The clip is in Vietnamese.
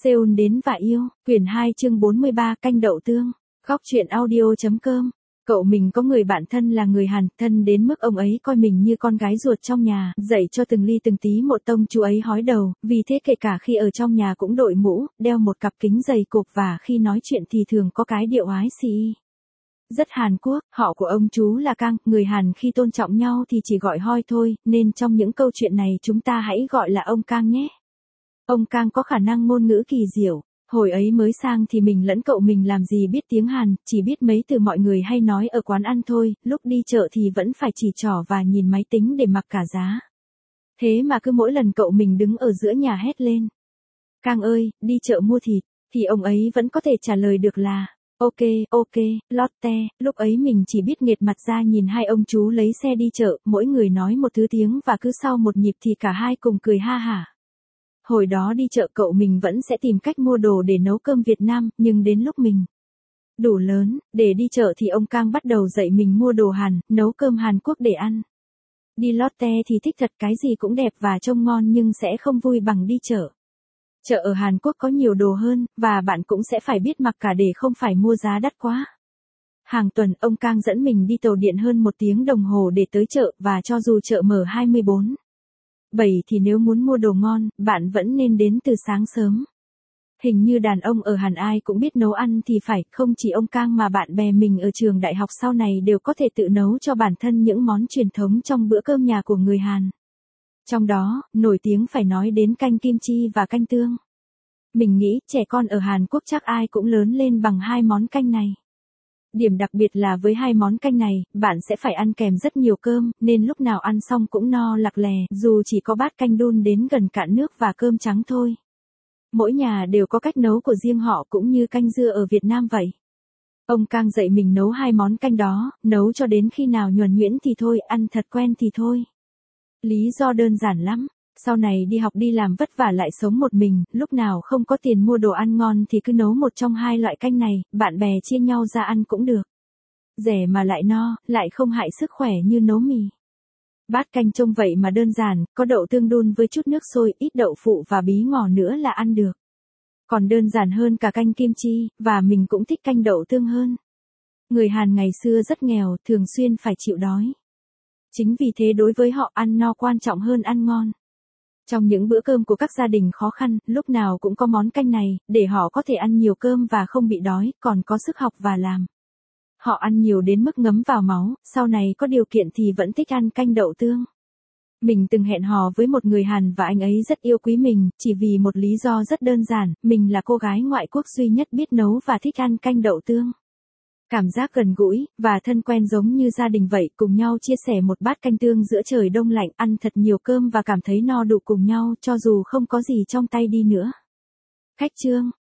Seoul đến và yêu, quyển 2 chương 43 canh đậu tương, góc truyện audio.com. Cậu mình có người bạn thân là người Hàn, thân đến mức ông ấy coi mình như con gái ruột trong nhà, dạy cho từng ly từng tí một tông chú ấy hói đầu, vì thế kể cả khi ở trong nhà cũng đội mũ, đeo một cặp kính dày cộp và khi nói chuyện thì thường có cái điệu ái xì. Rất Hàn Quốc, họ của ông chú là Kang, người Hàn khi tôn trọng nhau thì chỉ gọi hoi thôi, nên trong những câu chuyện này chúng ta hãy gọi là ông Kang nhé. Ông Kang có khả năng ngôn ngữ kỳ diệu. Hồi ấy mới sang thì mình lẫn cậu mình làm gì biết tiếng Hàn, chỉ biết mấy từ mọi người hay nói ở quán ăn thôi, lúc đi chợ thì vẫn phải chỉ trỏ và nhìn máy tính để mặc cả giá. Thế mà cứ mỗi lần cậu mình đứng ở giữa nhà hét lên: Kang ơi, đi chợ mua thịt, thì ông ấy vẫn có thể trả lời được là ok, Lotte. Lúc ấy mình chỉ biết nghệt mặt ra nhìn hai ông chú lấy xe đi chợ, mỗi người nói một thứ tiếng và cứ sau một nhịp thì cả hai cùng cười ha hả. Hồi đó đi chợ cậu mình vẫn sẽ tìm cách mua đồ để nấu cơm Việt Nam, nhưng đến lúc mình đủ lớn, để đi chợ thì ông Kang bắt đầu dạy mình mua đồ Hàn, nấu cơm Hàn Quốc để ăn. Đi Lotte thì thích thật, cái gì cũng đẹp và trông ngon nhưng sẽ không vui bằng đi chợ. Chợ ở Hàn Quốc có nhiều đồ hơn, và bạn cũng sẽ phải biết mặc cả để không phải mua giá đắt quá. Hàng tuần, ông Kang dẫn mình đi tàu điện hơn 1 tiếng đồng hồ để tới chợ, và cho dù chợ mở 24/7 thì nếu muốn mua đồ ngon, bạn vẫn nên đến từ sáng sớm. Hình như đàn ông ở Hàn ai cũng biết nấu ăn thì phải, không chỉ ông Kang mà bạn bè mình ở trường đại học sau này đều có thể tự nấu cho bản thân những món truyền thống trong bữa cơm nhà của người Hàn. Trong đó, nổi tiếng phải nói đến canh kim chi và canh tương. Mình nghĩ trẻ con ở Hàn Quốc chắc ai cũng lớn lên bằng hai món canh này. Điểm đặc biệt là với hai món canh này, bạn sẽ phải ăn kèm rất nhiều cơm, nên lúc nào ăn xong cũng no lặc lè, dù chỉ có bát canh đun đến gần cạn nước và cơm trắng thôi. Mỗi nhà đều có cách nấu của riêng họ, cũng như canh dưa ở Việt Nam vậy. Ông Kang dạy mình nấu hai món canh đó, nấu cho đến khi nào nhuần nhuyễn thì thôi, ăn thật quen thì thôi. Lý do đơn giản lắm. Sau này đi học đi làm vất vả lại sống một mình, lúc nào không có tiền mua đồ ăn ngon thì cứ nấu một trong hai loại canh này, bạn bè chia nhau ra ăn cũng được. Rẻ mà lại no, lại không hại sức khỏe như nấu mì. Bát canh trông vậy mà đơn giản, có đậu tương đun với chút nước sôi, ít đậu phụ và bí ngò nữa là ăn được. Còn đơn giản hơn cả canh kim chi, và mình cũng thích canh đậu tương hơn. Người Hàn ngày xưa rất nghèo, thường xuyên phải chịu đói. Chính vì thế đối với họ ăn no quan trọng hơn ăn ngon. Trong những bữa cơm của các gia đình khó khăn, lúc nào cũng có món canh này, để họ có thể ăn nhiều cơm và không bị đói, còn có sức học và làm. Họ ăn nhiều đến mức ngấm vào máu, sau này có điều kiện thì vẫn thích ăn canh đậu tương. Mình từng hẹn hò với một người Hàn và anh ấy rất yêu quý mình, chỉ vì một lý do rất đơn giản, mình là cô gái ngoại quốc duy nhất biết nấu và thích ăn canh đậu tương. Cảm giác gần gũi, và thân quen giống như gia đình vậy, cùng nhau chia sẻ một bát canh tương giữa trời đông lạnh, ăn thật nhiều cơm và cảm thấy no đủ cùng nhau, cho dù không có gì trong tay đi nữa. Khách chương.